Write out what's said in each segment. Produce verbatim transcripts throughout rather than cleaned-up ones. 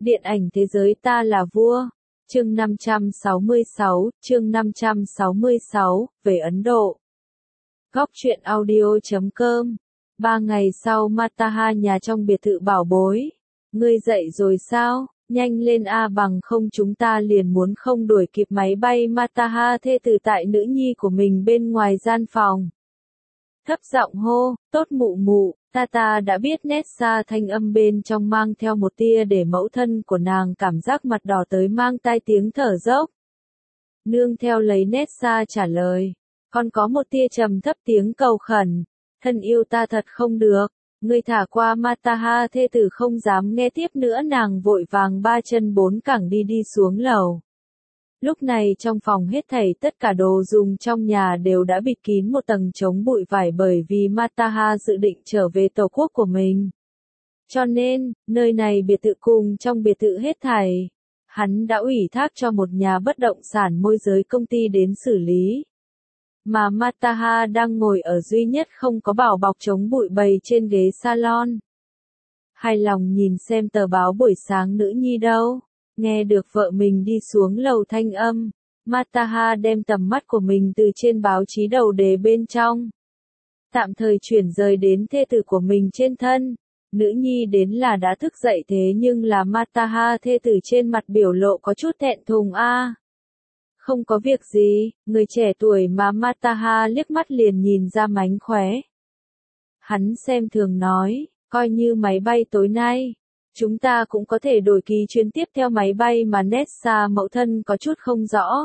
Điện ảnh thế giới ta là vua. Chương năm trăm sáu mươi sáu, chương năm trăm sáu mươi sáu, về Ấn Độ. Góc truyện audio chấm com. Ba ngày sau Mataha nhà trong biệt thự bảo bối. Ngươi dậy rồi sao? Nhanh lên a bằng không chúng ta liền muốn không đuổi kịp máy bay. Mataha thê tử tại nữ nhi của mình bên ngoài gian phòng. Thấp giọng hô, tốt mụ mụ, ta ta đã biết. Nessa thanh âm bên trong mang theo một tia để mẫu thân của nàng cảm giác mặt đỏ tới mang tai tiếng thở dốc. Nương theo lấy Nessa trả lời, còn có một tia trầm thấp tiếng cầu khẩn, thân yêu ta thật không được, ngươi thả qua. Mataha thê tử không dám nghe tiếp nữa, nàng vội vàng ba chân bốn cẳng đi đi xuống lầu. Lúc này trong phòng hết thảy tất cả đồ dùng trong nhà đều đã bịt kín một tầng chống bụi vải bởi vì Mataha dự định trở về tổ quốc của mình. Cho nên, nơi này biệt thự cùng trong biệt thự hết thảy, hắn đã ủy thác cho một nhà bất động sản môi giới công ty đến xử lý. Mà Mataha đang ngồi ở duy nhất không có bảo bọc chống bụi bầy trên ghế salon. Hài lòng nhìn xem tờ báo buổi sáng nữ nhi đâu. Nghe được vợ mình đi xuống lầu thanh âm, Mataha đem tầm mắt của mình từ trên báo chí đầu đề bên trong. Tạm thời chuyển rời đến thê tử của mình trên thân. Nữ nhi đến là đã thức dậy thế nhưng là Mataha thê tử trên mặt biểu lộ có chút thẹn thùng a. À, không có việc gì, người trẻ tuổi mà. Mataha liếc mắt liền nhìn ra mánh khóe. Hắn xem thường nói, coi như máy bay tối nay. Chúng ta cũng có thể đổi ký chuyến tiếp theo máy bay. Mà Nessa mẫu thân có chút không rõ.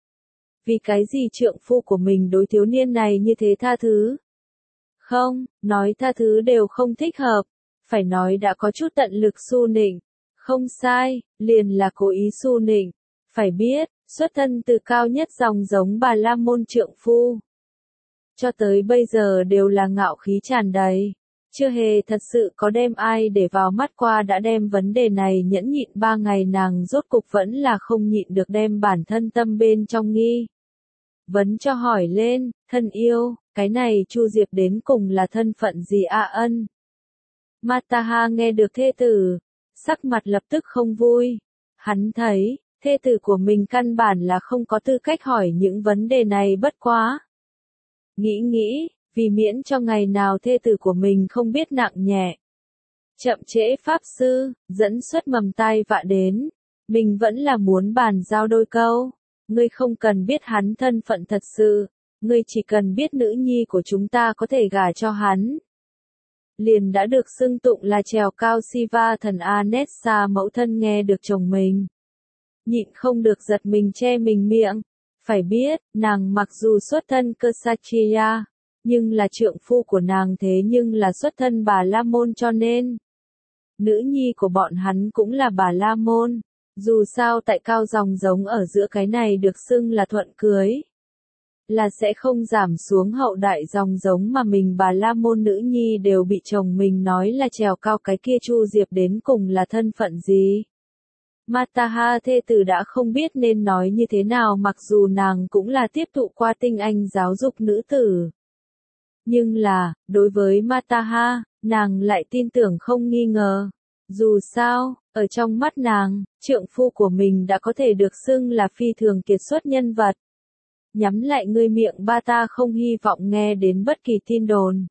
Vì cái gì trượng phu của mình đối thiếu niên này như thế tha thứ? Không, nói tha thứ đều không thích hợp. Phải nói đã có chút tận lực su nịnh. Không sai, liền là cố ý su nịnh. Phải biết, xuất thân từ cao nhất dòng giống Bà La Môn trượng phu. Cho tới bây giờ đều là ngạo khí tràn đầy. Chưa hề thật sự có đem ai để vào mắt qua. Đã đem vấn đề này nhẫn nhịn ba ngày, nàng rốt cục vẫn là không nhịn được đem bản thân tâm bên trong nghi vấn cho hỏi lên, thân yêu, cái này Chu Diệp đến cùng là thân phận gì a? Ân. Mataha nghe được thê tử, sắc mặt lập tức không vui. Hắn thấy, thê tử của mình căn bản là không có tư cách hỏi những vấn đề này, bất quá. Nghĩ nghĩ, vì miễn cho ngày nào thê tử của mình không biết nặng nhẹ. Chậm trễ pháp sư, dẫn xuất mầm tai vạ đến. Mình vẫn là muốn bàn giao đôi câu. Ngươi không cần biết hắn thân phận thật sự. Ngươi chỉ cần biết nữ nhi của chúng ta có thể gả cho hắn. Liền đã được xưng tụng là trèo cao Siva thần a. Nessa mẫu thân nghe được chồng mình. Nhịn không được giật mình che mình miệng. Phải biết, nàng mặc dù xuất thân Kshatriya. Nhưng là trượng phu của nàng thế nhưng là xuất thân Bà La Môn, cho nên nữ nhi của bọn hắn cũng là Bà La Môn. Dù sao tại cao dòng giống ở giữa cái này được xưng là thuận cưới, là sẽ không giảm xuống hậu đại dòng giống mà mình Bà La Môn nữ nhi đều bị chồng mình nói là trèo cao. Cái kia Chu Diệp đến cùng là thân phận gì? Mataha thê tử đã không biết nên nói như thế nào, mặc dù nàng cũng là tiếp thụ qua tinh anh giáo dục nữ tử. Nhưng là, đối với Mataha, nàng lại tin tưởng không nghi ngờ. Dù sao, ở trong mắt nàng, trượng phu của mình đã có thể được xưng là phi thường kiệt xuất nhân vật. Nhắm lại ngươi miệng ba, ta không hy vọng nghe đến bất kỳ tin đồn.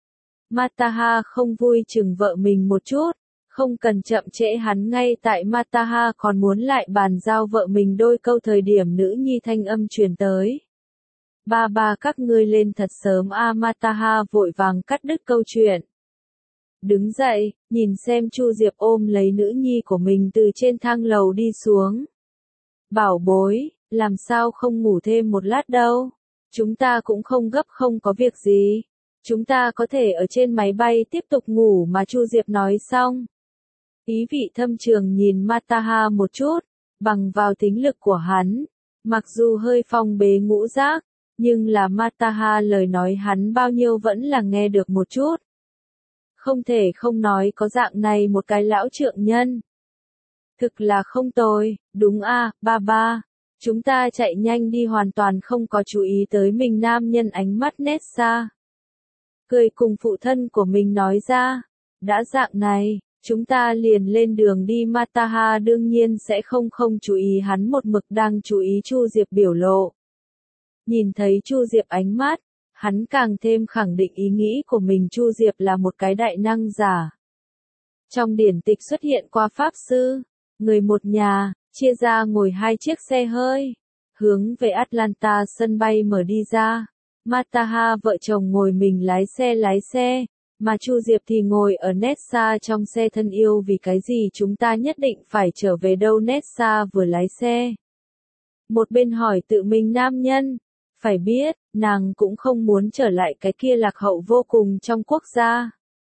Mataha không vui chừng vợ mình một chút, không cần chậm trễ hắn. Ngay tại Mataha còn muốn lại bàn giao vợ mình đôi câu thời điểm nữ nhi thanh âm truyền tới. Ba ba các ngươi lên thật sớm a. Mataha vội vàng cắt đứt câu chuyện. Đứng dậy, nhìn xem Chu Diệp ôm lấy nữ nhi của mình từ trên thang lầu đi xuống. Bảo bối, làm sao không ngủ thêm một lát đâu? Chúng ta cũng không gấp, không có việc gì. Chúng ta có thể ở trên máy bay tiếp tục ngủ mà. Chu Diệp nói xong. Ý vị thâm trường nhìn Mataha một chút, bằng vào tính lực của hắn. Mặc dù hơi phong bế ngũ giác, nhưng là Mataha lời nói hắn bao nhiêu vẫn là nghe được một chút. Không thể không nói có dạng này một cái lão trượng nhân. Thực là không tồi, đúng a, ba ba. Chúng ta chạy nhanh đi, hoàn toàn không có chú ý tới mình nam nhân. Ánh mắt Nessa cười cùng phụ thân của mình nói ra. Đã dạng này, Chúng ta liền lên đường đi. Mataha đương nhiên sẽ không không chú ý hắn, một mực đang chú ý Chu Diệp biểu lộ. Nhìn thấy Chu Diệp ánh mắt, hắn càng thêm khẳng định ý nghĩ của mình. Chu Diệp là một cái đại năng giả. Trong điển tịch xuất hiện qua pháp sư, người một nhà, chia ra ngồi hai chiếc xe hơi, hướng về Atlanta sân bay mở đi ra. Mataha vợ chồng ngồi mình lái xe lái xe, mà Chu Diệp thì ngồi ở Nessa trong xe. Thân yêu, vì cái gì chúng ta nhất định phải trở về đâu? Nessa vừa lái xe, một bên hỏi tự mình nam nhân. Phải biết, nàng cũng không muốn trở lại cái kia lạc hậu vô cùng trong quốc gia.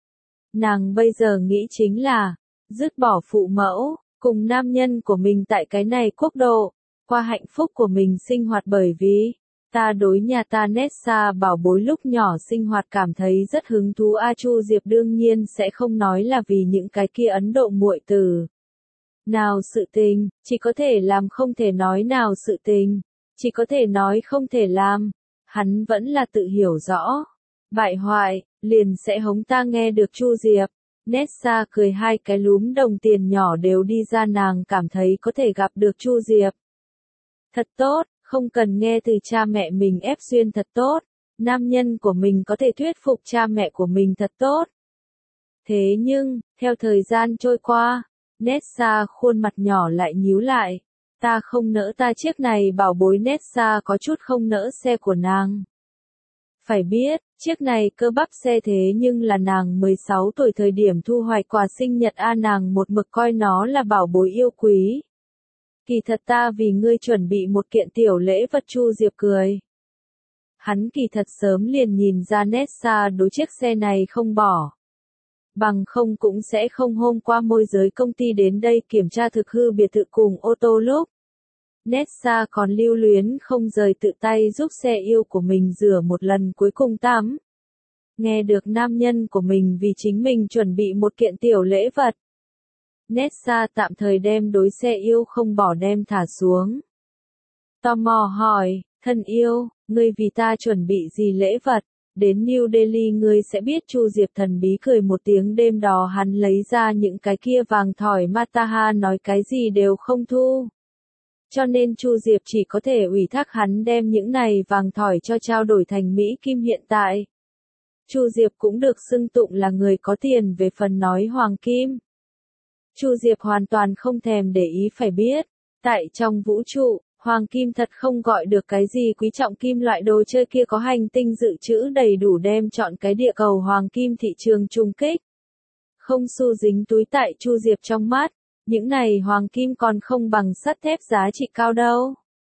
Nàng bây giờ nghĩ chính là, dứt bỏ phụ mẫu, cùng nam nhân của mình tại cái này quốc độ, qua hạnh phúc của mình sinh hoạt. Bởi vì, ta đối nhà ta Nessa bảo bối lúc nhỏ sinh hoạt cảm thấy rất hứng thú. A Chu Diệp đương nhiên sẽ không nói là vì những cái kia Ấn Độ muội tử. Nào sự tình, chỉ có thể làm không thể nói. Nào sự tình, chỉ có thể nói không thể làm. Hắn vẫn là tự hiểu rõ. Bại hoại, liền sẽ hống ta. Nghe được Chu Diệp, Nessa cười, hai cái lúm đồng tiền nhỏ đều đi ra. Nàng cảm thấy có thể gặp được Chu Diệp. Thật tốt, không cần nghe từ cha mẹ mình ép xuyên. Thật tốt, nam nhân của mình có thể thuyết phục cha mẹ của mình. Thật tốt. Thế nhưng, theo thời gian trôi qua, Nessa khuôn mặt nhỏ lại nhíu lại. Ta không nỡ ta chiếc này bảo bối. Nessa có chút không nỡ xe của nàng. Phải biết, chiếc này cơ bắp xe thế nhưng là nàng mười sáu tuổi thời điểm thu hoạch quà sinh nhật. A nàng một mực coi nó là bảo bối yêu quý. Kỳ thật ta vì ngươi chuẩn bị một kiện tiểu lễ vật. Chu Diệp cười. Hắn kỳ thật sớm liền nhìn ra Nessa đối chiếc xe này không bỏ. Bằng không cũng sẽ không hôm qua môi giới công ty đến đây kiểm tra thực hư biệt thự cùng ô tô lúc. Nessa còn lưu luyến không rời tự tay giúp xe yêu của mình rửa một lần cuối cùng tắm. Nghe được nam nhân của mình vì chính mình chuẩn bị một kiện tiểu lễ vật. Nessa tạm thời đem đối xe yêu không bỏ đem thả xuống. Tò mò hỏi, thân yêu, ngươi vì ta chuẩn bị gì lễ vật? Đến New Delhi ngươi sẽ biết. Chu Diệp thần bí cười một tiếng. Đêm đó hắn lấy ra những cái kia vàng thỏi. Mataha nói cái gì đều không thu. Cho nên Chu Diệp chỉ có thể ủy thác hắn đem những này vàng thỏi cho trao đổi thành Mỹ Kim. Hiện tại, Chu Diệp cũng được xưng tụng là người có tiền. Về phần nói hoàng kim, Chu Diệp hoàn toàn không thèm để ý. Phải biết, tại trong vũ trụ, hoàng kim thật không gọi được cái gì quý trọng. Kim loại đồ chơi kia có hành tinh dự trữ đầy đủ đem chọn cái địa cầu hoàng kim thị trường trung kích. Không xu dính túi. Tại Chu Diệp trong mắt, những này hoàng kim còn không bằng sắt thép giá trị cao đâu.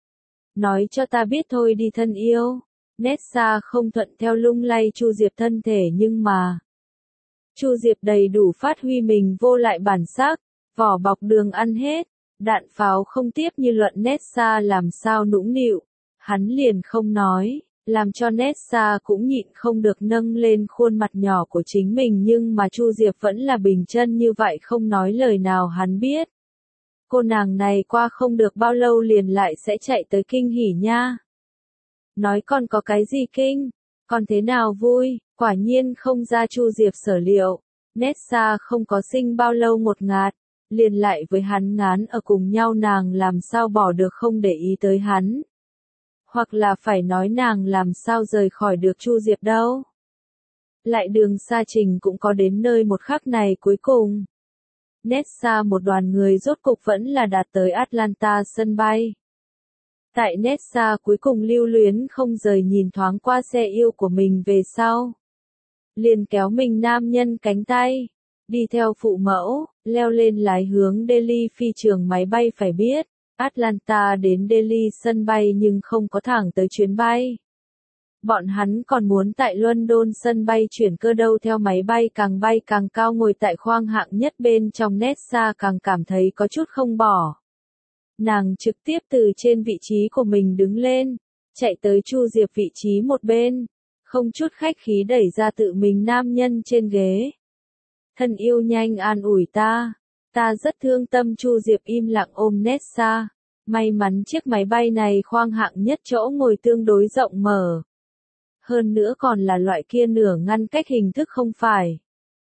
Nói cho ta biết thôi đi thân yêu. Nessa không thuận theo lung lay Chu Diệp thân thể. Nhưng mà, Chu Diệp đầy đủ phát huy mình vô lại bản sắc. Vỏ bọc đường ăn hết, đạn pháo không tiếp như luận. Nessa làm sao nũng nịu, hắn liền không nói, làm cho Nessa cũng nhịn không được nâng lên khuôn mặt nhỏ của chính mình. Nhưng mà Chu Diệp vẫn là bình chân như vậy không nói lời nào. Hắn biết, cô nàng này qua không được bao lâu liền lại sẽ chạy tới kinh hỉ nha. Nói còn có cái gì kinh, còn thế nào vui, quả nhiên không ra Chu Diệp sở liệu. Nessa không có sinh bao lâu một ngạt, liền lại với hắn ngán ở cùng nhau. Nàng làm sao bỏ được không để ý tới hắn. Hoặc là phải nói nàng làm sao rời khỏi được Chu Diệp đâu. Lại đường xa trình cũng có đến nơi một khắc này cuối cùng. Nessa một đoàn người rốt cục vẫn là đạt tới Atlanta sân bay. Tại Nessa cuối cùng lưu luyến không rời nhìn thoáng qua xe yêu của mình về sau. Liền kéo mình nam nhân cánh tay, đi theo phụ mẫu, leo lên lái hướng Delhi phi trường máy bay. Phải biết, Atlanta đến Delhi sân bay nhưng không có thẳng tới chuyến bay. Bọn hắn còn muốn tại London sân bay chuyển cơ đâu. Theo máy bay càng bay càng cao, ngồi tại khoang hạng nhất bên trong. Nessa càng cảm thấy có chút không bỏ. Nàng trực tiếp từ trên vị trí của mình đứng lên, chạy tới Chu Diệp vị trí một bên, không chút khách khí đẩy ra tự mình nam nhân trên ghế. Thân yêu nhanh an ủi ta, ta rất thương tâm. Chu Diệp im lặng ôm Nessa. May mắn chiếc máy bay này khoang hạng nhất chỗ ngồi tương đối rộng mở. Hơn nữa còn là loại kia nửa ngăn cách hình thức không phải.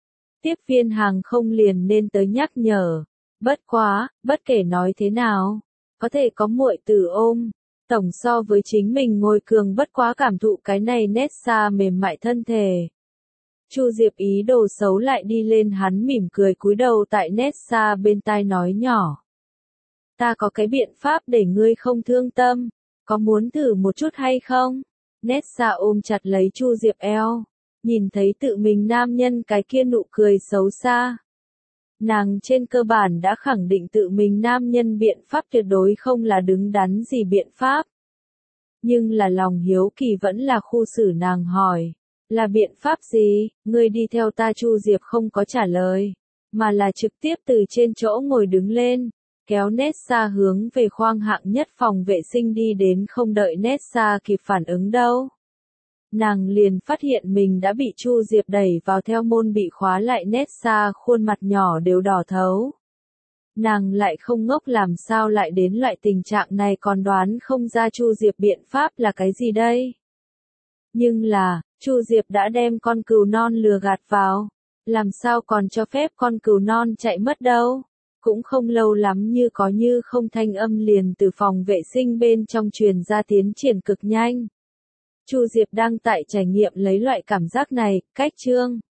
tiếp viên hàng không liền nên tới nhắc nhở. Bất quá, bất kể nói thế nào, có thể có muội tử ôm, tổng so với chính mình ngồi cường bất quá cảm thụ cái này nét xa mềm mại thân thể. Chu Diệp ý đồ xấu lại đi lên, hắn mỉm cười cúi đầu tại Nessa bên tai nói nhỏ. Ta có cái biện pháp để ngươi không thương tâm, có muốn thử một chút hay không? Nessa ôm chặt lấy Chu Diệp eo, nhìn thấy tự mình nam nhân cái kia nụ cười xấu xa. Nàng trên cơ bản đã khẳng định tự mình nam nhân biện pháp tuyệt đối không là đứng đắn gì biện pháp. Nhưng là lòng hiếu kỳ vẫn là khu xử nàng hỏi. Là biện pháp gì, ngươi đi theo ta? Chu Diệp không có trả lời, mà là trực tiếp từ trên chỗ ngồi đứng lên, kéo Nessa hướng về khoang hạng nhất phòng vệ sinh đi đến. Không đợi Nessa kịp phản ứng đâu, nàng liền phát hiện mình đã bị Chu Diệp đẩy vào, theo môn bị khóa lại. Nessa khuôn mặt nhỏ đều đỏ thấu. Nàng lại không ngốc, làm sao lại đến loại tình trạng này, còn đoán không ra Chu Diệp biện pháp là cái gì đây. Nhưng là, Chu Diệp đã đem con cừu non lừa gạt vào, làm sao còn cho phép con cừu non chạy mất đâu. Cũng không lâu lắm, như có như không thanh âm liền từ phòng vệ sinh bên trong truyền ra, tiến triển cực nhanh. Chu Diệp đang tại trải nghiệm lấy loại cảm giác này. Cách chương